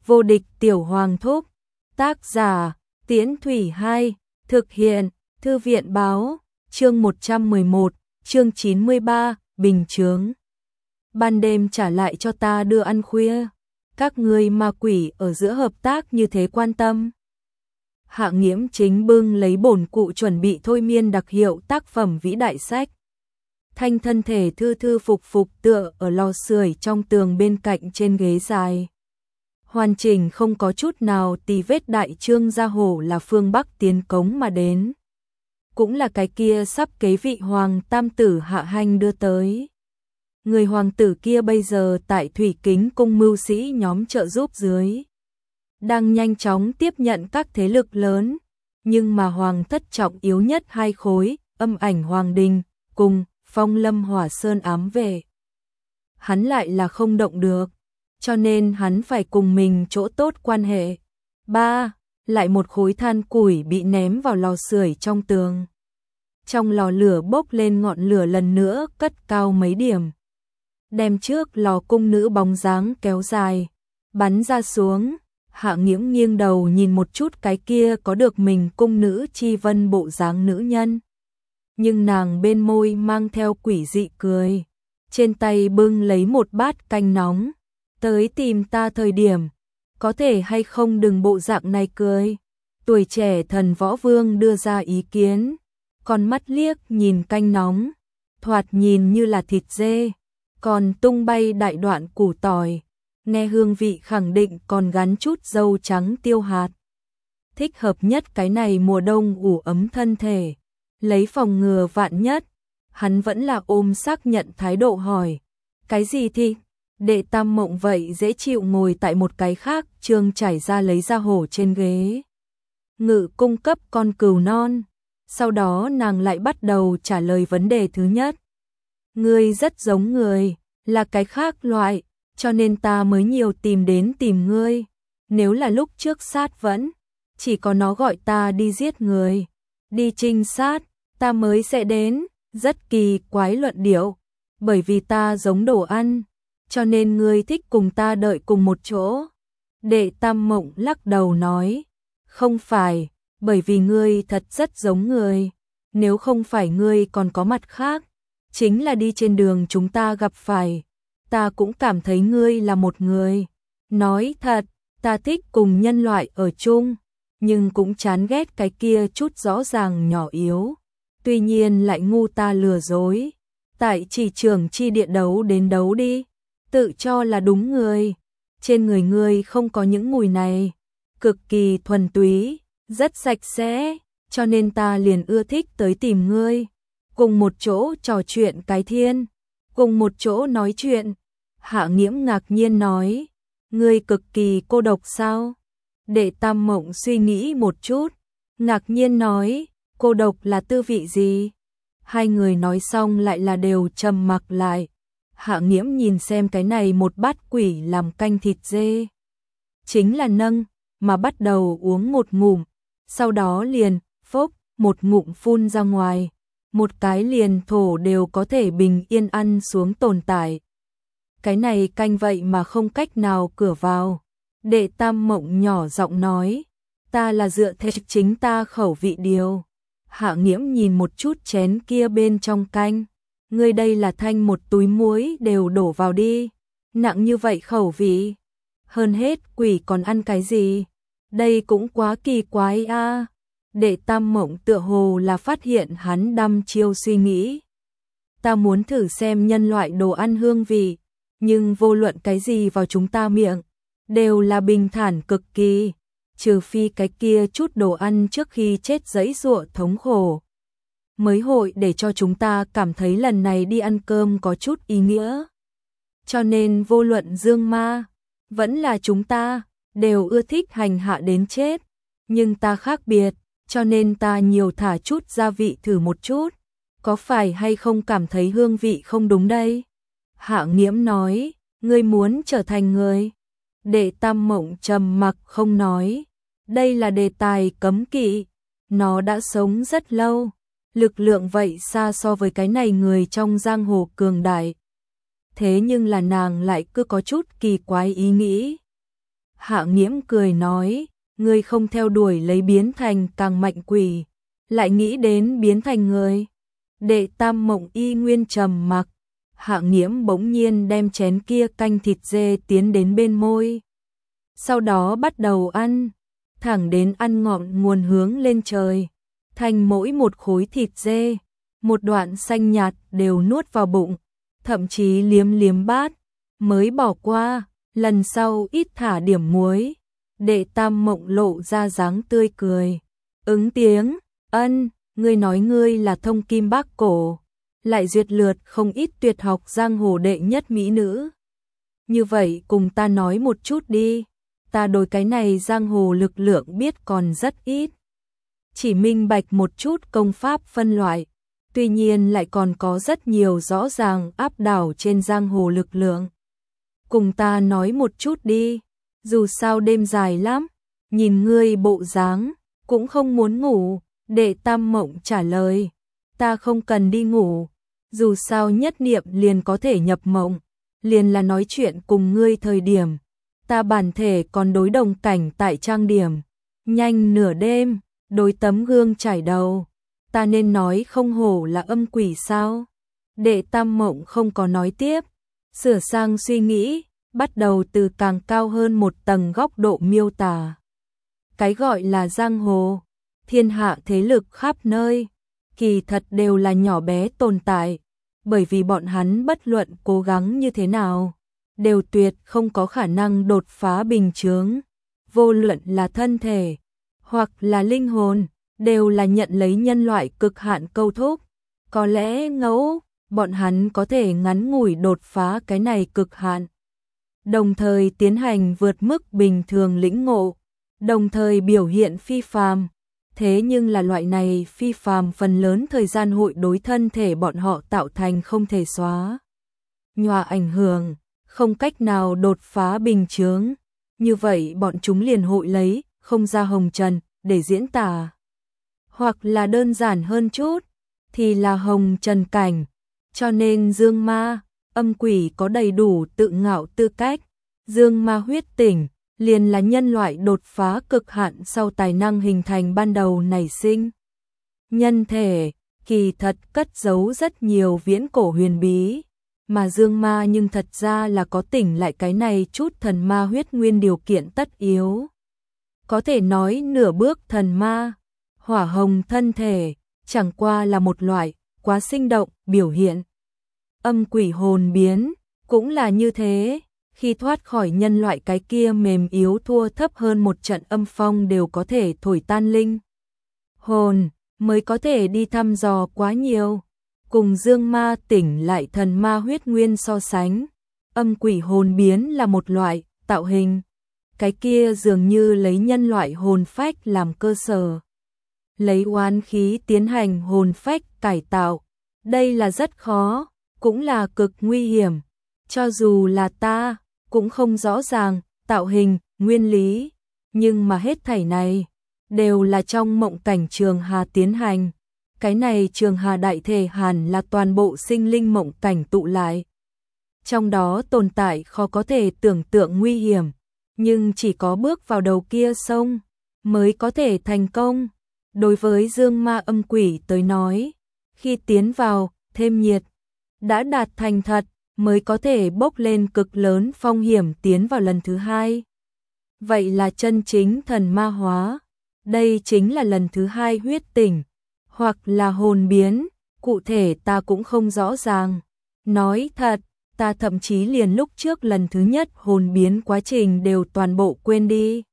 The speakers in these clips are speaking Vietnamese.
Vô địch tiểu hoàng thúc. Tác giả, Tiễn Thủy 2, thực hiện, Thư viện báo, chương 111, chương 93, bình chướng. Ban đêm trả lại cho ta đưa ăn khuya. Các ngươi ma quỷ ở giữa hợp tác như thế quan tâm. Hạ Nghiễm chính bưng lấy bổn cụ chuẩn bị thôi miên đặc hiệu tác phẩm vĩ đại sách. Thanh thân thể thư thư phục phục tựa ở lò sưởi trong tường bên cạnh trên ghế dài. Hoàn chỉnh không có chút nào tì vết. Đại trương gia hổ là phương Bắc tiến cống mà đến. Cũng là cái kia sắp kế vị hoàng tam tử Hạ Hành đưa tới. Người hoàng tử kia bây giờ tại Thủy Kính cung mưu sĩ nhóm trợ giúp dưới. Đang nhanh chóng tiếp nhận các thế lực lớn. Nhưng mà hoàng thất trọng yếu nhất hai khối, Âm Ảnh Hoàng Đình, cùng Phong Lâm Hỏa Sơn ám về. Hắn lại là không động được, cho nên hắn phải cùng mình chỗ tốt quan hệ. Lại một khối than củi bị ném vào lò sưởi trong tường. Trong lò lửa bốc lên ngọn lửa lần nữa cất cao mấy điểm. Đem trước lò cung nữ bóng dáng kéo dài, bắn ra xuống. Hạ Nghiễm nghiêng đầu nhìn một chút cái kia có được mình cung nữ chi vân bộ dáng nữ nhân. Nhưng nàng bên môi mang theo quỷ dị cười. Trên tay bưng lấy một bát canh nóng. Tới tìm ta thời điểm, có thể hay không đừng bộ dạng này cười. Tuổi trẻ thần võ vương đưa ra ý kiến. Con mắt liếc nhìn canh nóng, thoạt nhìn như là thịt dê, còn tung bay đại đoạn củ tỏi, nghe hương vị khẳng định còn gắn chút dâu trắng tiêu hạt. Thích hợp nhất cái này mùa đông ủ ấm thân thể, lấy phòng ngừa vạn nhất, hắn vẫn là ôm xác nhận thái độ hỏi. Cái gì thì? Đệ Tam Mộng vậy dễ chịu ngồi tại một cái khác, trương trải ra lấy ra hổ trên ghế. Ngự cung cấp con cừu non. Sau đó nàng lại bắt đầu trả lời vấn đề thứ nhất. Ngươi rất giống người, là cái khác loại, cho nên ta mới nhiều tìm đến tìm ngươi. Nếu là lúc trước sát vẫn, chỉ có nó gọi ta đi giết người, đi trinh sát, ta mới sẽ đến. Rất kỳ quái luận điệu, bởi vì ta giống đồ ăn, cho nên ngươi thích cùng ta đợi cùng một chỗ. Đệ Tam Mộng lắc đầu nói, không phải, bởi vì ngươi thật rất giống người. Nếu không phải ngươi còn có mặt khác, chính là đi trên đường chúng ta gặp phải, ta cũng cảm thấy ngươi là một người. Nói thật, ta thích cùng nhân loại ở chung, nhưng cũng chán ghét cái kia chút rõ ràng nhỏ yếu. Tuy nhiên lại ngu ta lừa dối. Tại chỉ trường chi địa đấu đến đấu đi, tự cho là đúng người. Trên người ngươi không có những mùi này, cực kỳ thuần túy, rất sạch sẽ, cho nên ta liền ưa thích tới tìm ngươi. Cùng một chỗ trò chuyện cái thiên, cùng một chỗ nói chuyện. Hạ Nghiễm ngạc nhiên nói, ngươi cực kỳ cô độc sao? Đệ Tam Mộng suy nghĩ một chút, ngạc nhiên nói, cô độc là tư vị gì? Hai người nói xong lại là đều trầm mặc lại. Hạ Nghiễm nhìn xem cái này một bát quỷ làm canh thịt dê. Chính là nâng, mà bắt đầu uống một ngụm. Sau đó liền, phốc, một ngụm phun ra ngoài. Một cái liền thổ đều có thể bình yên ăn xuống tồn tại. Cái này canh vậy mà không cách nào cửa vào. Đệ Tam Mộng nhỏ giọng nói, ta là dựa theo chính ta khẩu vị điều. Hạ Nghiễm nhìn một chút chén kia bên trong canh. Ngươi đây là thanh một túi muối đều đổ vào đi. Nặng như vậy khẩu vị. Hơn hết quỷ còn ăn cái gì? Đây cũng quá kỳ quái a. Đệ Tam Mộng tựa hồ là phát hiện hắn đăm chiêu suy nghĩ. Ta muốn thử xem nhân loại đồ ăn hương vị, nhưng vô luận cái gì vào chúng ta miệng, đều là bình thản cực kỳ, trừ phi cái kia chút đồ ăn trước khi chết giãy giụa thống khổ. Mới hội để cho chúng ta cảm thấy lần này đi ăn cơm có chút ý nghĩa. Cho nên vô luận dương ma, vẫn là chúng ta, đều ưa thích hành hạ đến chết. Nhưng ta khác biệt, cho nên ta nhiều thả chút gia vị thử một chút. Có phải hay không cảm thấy hương vị không đúng đây? Hạ Nghiễm nói, ngươi muốn trở thành người. Đệ Tam Mộng trầm mặc không nói. Đây là đề tài cấm kỵ. Nó đã sống rất lâu. Lực lượng vậy xa so với cái này người trong giang hồ cường đại. Thế nhưng là nàng lại cứ có chút kỳ quái ý nghĩ. Hạ Nghiễm cười nói, ngươi không theo đuổi lấy biến thành càng mạnh quỷ, lại nghĩ đến biến thành người. Đệ Tam Mộng y nguyên trầm mặc. Hạ Nghiễm bỗng nhiên đem chén kia canh thịt dê tiến đến bên môi. Sau đó bắt đầu ăn, thẳng đến ăn ngọn nguồn hướng lên trời, thành mỗi một khối thịt dê, một đoạn xanh nhạt đều nuốt vào bụng, thậm chí liếm liếm bát, mới bỏ qua, lần sau ít thả điểm muối. Đệ Tam Mộng lộ ra dáng tươi cười, ứng tiếng, ân, ngươi nói ngươi là thông kim bác cổ, lại duyệt lượt không ít tuyệt học giang hồ đệ nhất mỹ nữ. Như vậy cùng ta nói một chút đi, ta đối cái này giang hồ lực lượng biết còn rất ít. Chỉ minh bạch một chút công pháp phân loại, tuy nhiên lại còn có rất nhiều rõ ràng áp đảo trên giang hồ lực lượng. Cùng ta nói một chút đi, dù sao đêm dài lắm, nhìn ngươi bộ dáng, cũng không muốn ngủ. Đệ Tam Mộng trả lời, ta không cần đi ngủ, dù sao nhất niệm liền có thể nhập mộng, liền là nói chuyện cùng ngươi thời điểm, ta bản thể còn đối đồng cảnh tại trang điểm, nhanh nửa đêm, đối tấm gương chải đầu, ta nên nói không hổ là âm quỷ sao? Đệ Tam Mộng không có nói tiếp, sửa sang suy nghĩ, bắt đầu từ càng cao hơn một tầng góc độ miêu tả. Cái gọi là giang hồ, thiên hạ thế lực khắp nơi, kỳ thật đều là nhỏ bé tồn tại, bởi vì bọn hắn bất luận cố gắng như thế nào, đều tuyệt không có khả năng đột phá bình chướng, vô luận là thân thể, hoặc là linh hồn, đều là nhận lấy nhân loại cực hạn câu thúc, có lẽ ngẫu, bọn hắn có thể ngắn ngủi đột phá cái này cực hạn, đồng thời tiến hành vượt mức bình thường lĩnh ngộ, đồng thời biểu hiện phi phàm. Thế nhưng là loại này phi phàm phần lớn thời gian hội đối thân thể bọn họ tạo thành không thể xóa nhòa ảnh hưởng, không cách nào đột phá bình chướng. Như vậy bọn chúng liền hội lấy không ra hồng trần để diễn tả. Hoặc là đơn giản hơn chút, thì là hồng trần cảnh. Cho nên dương ma, âm quỷ có đầy đủ tự ngạo tư cách. Dương ma huyết tỉnh liền là nhân loại đột phá cực hạn sau tài năng hình thành ban đầu nảy sinh. Nhân thể, kỳ thật cất giấu rất nhiều viễn cổ huyền bí, mà dương ma nhưng thật ra là có tỉnh lại cái này chút thần ma huyết nguyên điều kiện tất yếu. Có thể nói nửa bước thần ma, hỏa hồng thân thể, chẳng qua là một loại, quá sinh động, biểu hiện. Âm quỷ hồn biến, cũng là như thế. Khi thoát khỏi nhân loại cái kia mềm yếu thua thấp hơn một trận âm phong đều có thể thổi tan linh hồn, mới có thể đi thăm dò quá nhiều. Cùng dương ma tỉnh lại thần ma huyết nguyên so sánh, âm quỷ hồn biến là một loại tạo hình. Cái kia dường như lấy nhân loại hồn phách làm cơ sở, lấy oán khí tiến hành hồn phách cải tạo. Đây là rất khó, cũng là cực nguy hiểm. Cho dù là ta cũng không rõ ràng tạo hình, nguyên lý, nhưng mà hết thảy này đều là trong mộng cảnh Trường Hà tiến hành. Cái này Trường Hà đại thể hẳn là toàn bộ sinh linh mộng cảnh tụ lại. Trong đó tồn tại khó có thể tưởng tượng nguy hiểm, nhưng chỉ có bước vào đầu kia sông mới có thể thành công. Đối với dương ma âm quỷ tới nói, khi tiến vào, thêm nhiệt, đã đạt thành thật, mới có thể bốc lên cực lớn phong hiểm tiến vào lần thứ hai. Vậy là chân chính thần ma hóa. Đây chính là lần thứ hai huyết tỉnh, hoặc là hồn biến, cụ thể ta cũng không rõ ràng. Nói thật, ta thậm chí liền lúc trước lần thứ nhất hồn biến quá trình đều toàn bộ quên đi.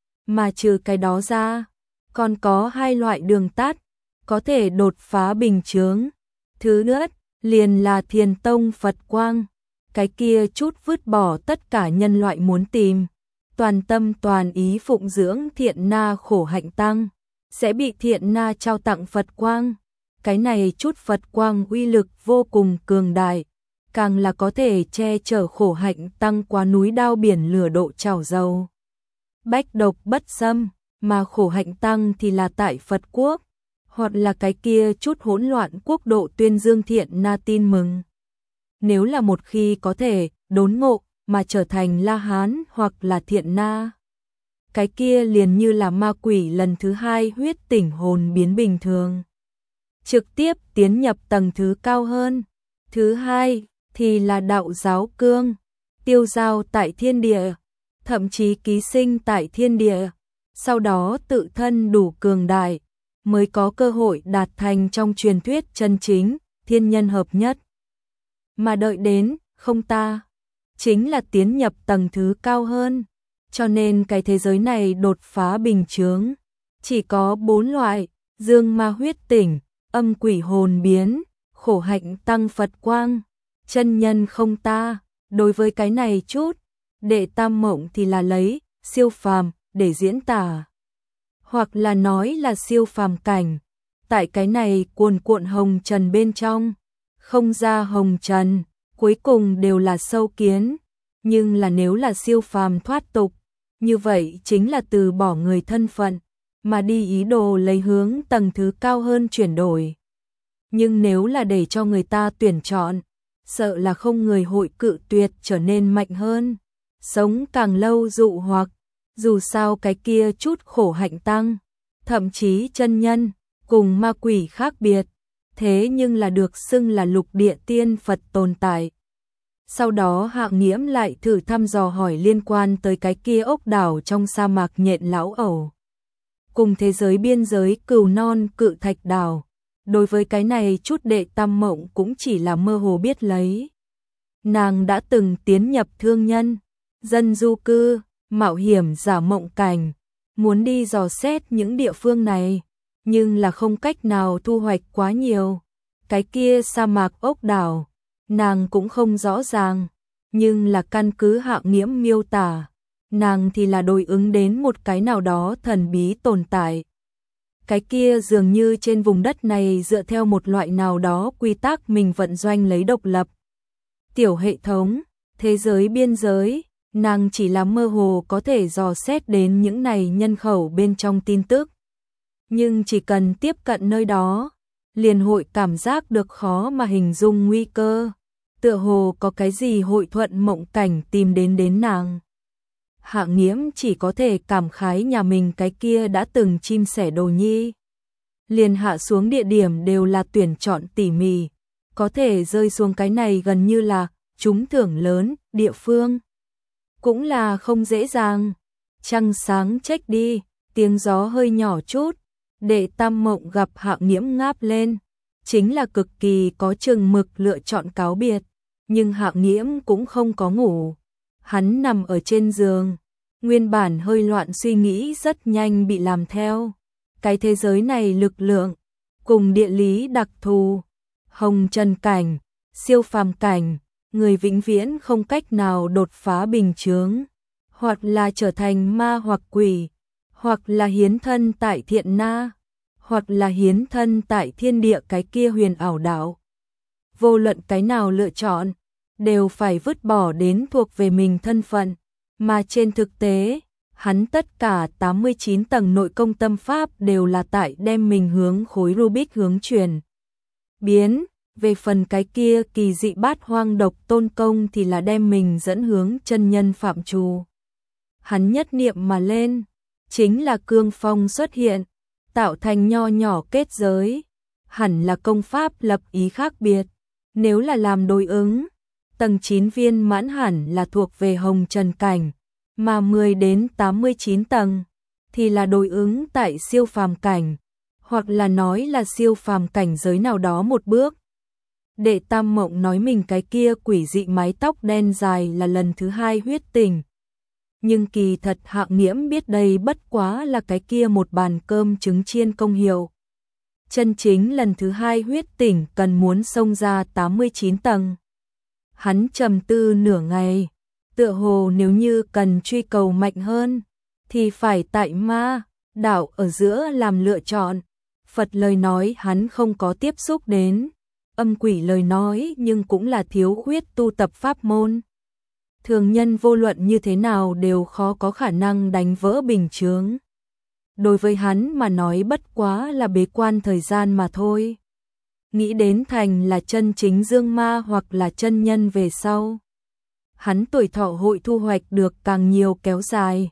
Mà trừ cái đó ra, còn có hai loại đường tắt, có thể đột phá bình chướng. Thứ nhất, liền là Thiền Tông Phật Quang, cái kia chút vứt bỏ tất cả nhân loại muốn tìm, toàn tâm toàn ý phụng dưỡng Thiện Na Khổ Hạnh Tăng, sẽ bị Thiện Na trao tặng Phật Quang. Cái này chút Phật Quang uy lực vô cùng cường đại, càng là có thể che chở Khổ Hạnh Tăng qua núi đao biển lửa độ chảo dầu. Bách độc bất xâm, mà Khổ Hạnh Tăng thì là tại Phật Quốc, hoặc là cái kia chút hỗn loạn quốc độ tuyên dương Thiện Na tin mừng. Nếu là một khi có thể đốn ngộ mà trở thành La Hán hoặc là Thiện Na, cái kia liền như là ma quỷ lần thứ hai huyết tỉnh hồn biến bình thường. Trực tiếp tiến nhập tầng thứ cao hơn. Thứ hai thì là đạo giáo cương, tiêu giao tại thiên địa, thậm chí ký sinh tại thiên địa, sau đó tự thân đủ cường đại, mới có cơ hội đạt thành trong truyền thuyết chân chính, thiên nhân hợp nhất. Mà đợi đến, không ta, chính là tiến nhập tầng thứ cao hơn, cho nên cái thế giới này đột phá bình chướng. Chỉ có 4 loại, dương ma huyết tỉnh, âm quỷ hồn biến, khổ hạnh tăng Phật quang, chân nhân không ta. Đối với cái này chút, Đệ Tam Mộng thì là lấy siêu phàm để diễn tả, hoặc là nói là siêu phàm cảnh. Tại cái này cuồn cuộn hồng trần bên trong, không ra hồng trần, cuối cùng đều là sâu kiến, nhưng là nếu là siêu phàm thoát tục, như vậy chính là từ bỏ người thân phận, mà đi ý đồ lấy hướng tầng thứ cao hơn chuyển đổi. Nhưng nếu là để cho người ta tuyển chọn, sợ là không người hội cự tuyệt trở nên mạnh hơn, sống càng lâu dụ hoặc, dù sao cái kia chút khổ hạnh tăng, thậm chí chân nhân, cùng ma quỷ khác biệt, thế nhưng là được xưng là lục địa tiên Phật tồn tại. Sau đó Hạng Nghiễm lại thử thăm dò hỏi liên quan tới cái kia ốc đảo trong sa mạc nhện lão ẩu, cùng thế giới biên giới Cừu Non Cự Thạch đảo. Đối với cái này chút Đệ Tam Mộng cũng chỉ là mơ hồ biết lấy. Nàng đã từng tiến nhập thương nhân, dân du cư, mạo hiểm giả mộng cảnh, muốn đi dò xét những địa phương này, nhưng là không cách nào thu hoạch quá nhiều. Cái kia sa mạc ốc đảo, nàng cũng không rõ ràng, nhưng là căn cứ Hạng Nghiễm miêu tả, nàng thì là đối ứng đến một cái nào đó thần bí tồn tại. Cái kia dường như trên vùng đất này dựa theo một loại nào đó quy tắc mình vận doanh lấy độc lập. Tiểu hệ thống, thế giới biên giới, nàng chỉ là mơ hồ có thể dò xét đến những này nhân khẩu bên trong tin tức. Nhưng chỉ cần tiếp cận nơi đó, liền hội cảm giác được khó mà hình dung nguy cơ. Tựa hồ có cái gì hội thuận mộng cảnh tìm đến nàng. Hạng Nghiễm chỉ có thể cảm khái nhà mình cái kia đã từng chim sẻ đồ nhi. Liền hạ xuống địa điểm đều là tuyển chọn tỉ mỉ, có thể rơi xuống cái này gần như là trúng thưởng lớn, địa phương. Cũng là không dễ dàng. Trăng sáng trách đi, tiếng gió hơi nhỏ chút, Đệ Tam Mộng gặp Hạng Nghiễm ngáp lên, chính là cực kỳ có chừng mực lựa chọn cáo biệt, nhưng Hạng Nghiễm cũng không có ngủ. Hắn nằm ở trên giường, nguyên bản hơi loạn suy nghĩ rất nhanh bị làm theo. Cái thế giới này lực lượng, cùng địa lý đặc thù, hồng trần cảnh, siêu phàm cảnh, người vĩnh viễn không cách nào đột phá bình chướng, hoặc là trở thành ma hoặc quỷ, hoặc là hiến thân tại thiện na, hoặc là hiến thân tại thiên địa cái kia huyền ảo đảo. Vô luận cái nào lựa chọn, đều phải vứt bỏ đến thuộc về mình thân phận, mà trên thực tế, hắn tất cả 89 tầng nội công tâm pháp đều là tại đem mình hướng khối Rubik hướng chuyển biến, về phần cái kia kỳ dị bát hoang độc tôn công thì là đem mình dẫn hướng chân nhân phạm trù. Hắn nhất niệm mà lên, chính là cương phong xuất hiện, tạo thành nho nhỏ kết giới, hẳn là công pháp lập ý khác biệt, nếu là làm đối ứng, tầng 9 viên mãn hẳn là thuộc về hồng trần cảnh, mà 10 đến 89 tầng thì là đối ứng tại siêu phàm cảnh, hoặc là nói là siêu phàm cảnh giới nào đó một bước. Đệ Tam Mộng nói mình cái kia quỷ dị mái tóc đen dài là lần thứ hai huyết tình. Nhưng kỳ thật Hạng Nghiễm biết đây bất quá là cái kia một bàn cơm trứng chiên công hiệu. Chân chính lần thứ hai huyết tỉnh cần muốn xông ra 89 tầng. Hắn trầm tư nửa ngày, tựa hồ nếu như cần truy cầu mạnh hơn, thì phải tại ma, đảo ở giữa làm lựa chọn. Phật lời nói hắn không có tiếp xúc đến, âm quỷ lời nói nhưng cũng là thiếu khuyết tu tập pháp môn. Thường nhân vô luận như thế nào đều khó có khả năng đánh vỡ bình chướng. Đối với hắn mà nói bất quá là bế quan thời gian mà thôi. Nghĩ đến thành là chân chính dương ma hoặc là chân nhân về sau. Hắn tuổi thọ hội thu hoạch được càng nhiều kéo dài,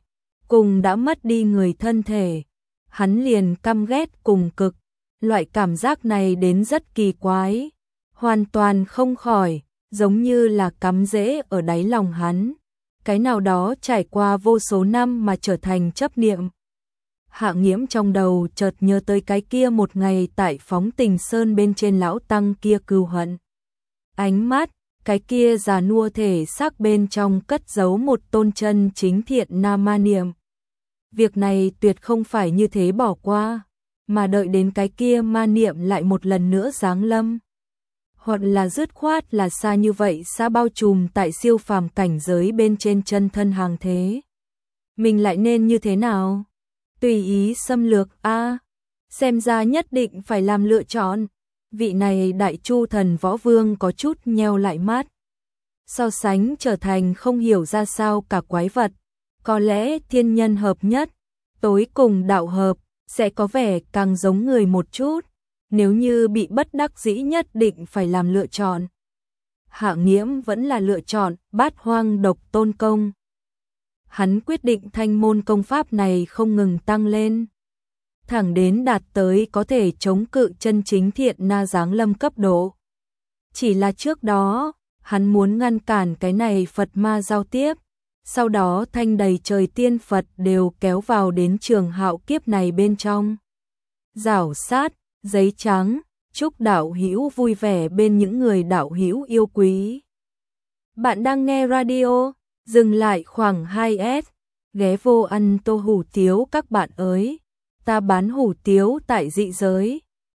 cùng đã mất đi người thân thể, hắn liền căm ghét cùng cực. Loại cảm giác này đến rất kỳ quái, hoàn toàn không khỏi, giống như là cắm rễ ở đáy lòng hắn. Cái nào đó trải qua vô số năm mà trở thành chấp niệm. Hạ Nghiễm trong đầu chợt nhớ tới cái kia một ngày tại Phóng Tình Sơn bên trên lão tăng kia cừu hận. Ánh mắt, cái kia già nua thể xác bên trong cất giấu một tôn chân chính thiện nam ma niệm. Việc này tuyệt không phải như thế bỏ qua, mà đợi đến cái kia ma niệm lại một lần nữa giáng lâm. Hoặc là dứt khoát là xa như vậy, xa bao trùm tại siêu phàm cảnh giới bên trên chân thân hàng thế. Mình lại nên như thế nào? Tùy ý xâm lược a, xem ra nhất định phải làm lựa chọn. Vị này Đại Chu Thần Võ Vương có chút nheo lại mắt. So sánh trở thành không hiểu ra sao cả quái vật, có lẽ thiên nhân hợp nhất, tối cùng đạo hợp, sẽ có vẻ càng giống người một chút. Nếu như bị bất đắc dĩ nhất định phải làm lựa chọn, Hạ Nghiễm vẫn là lựa chọn Bát Hoang Độc Tôn Công. Hắn quyết định thanh môn công pháp này không ngừng tăng lên, thẳng đến đạt tới có thể chống cự chân chính thiện na giáng lâm cấp độ. Chỉ là trước đó, hắn muốn ngăn cản cái này Phật ma giao tiếp, sau đó thanh đầy trời tiên Phật đều kéo vào đến trường hạo kiếp này bên trong. Giảo sát, giấy trắng, chúc đạo hữu vui vẻ bên những người đạo hữu yêu quý. Bạn đang nghe radio, dừng lại khoảng 2S, ghé vô ăn tô hủ tiếu các bạn ơi. Ta bán hủ tiếu tại dị giới,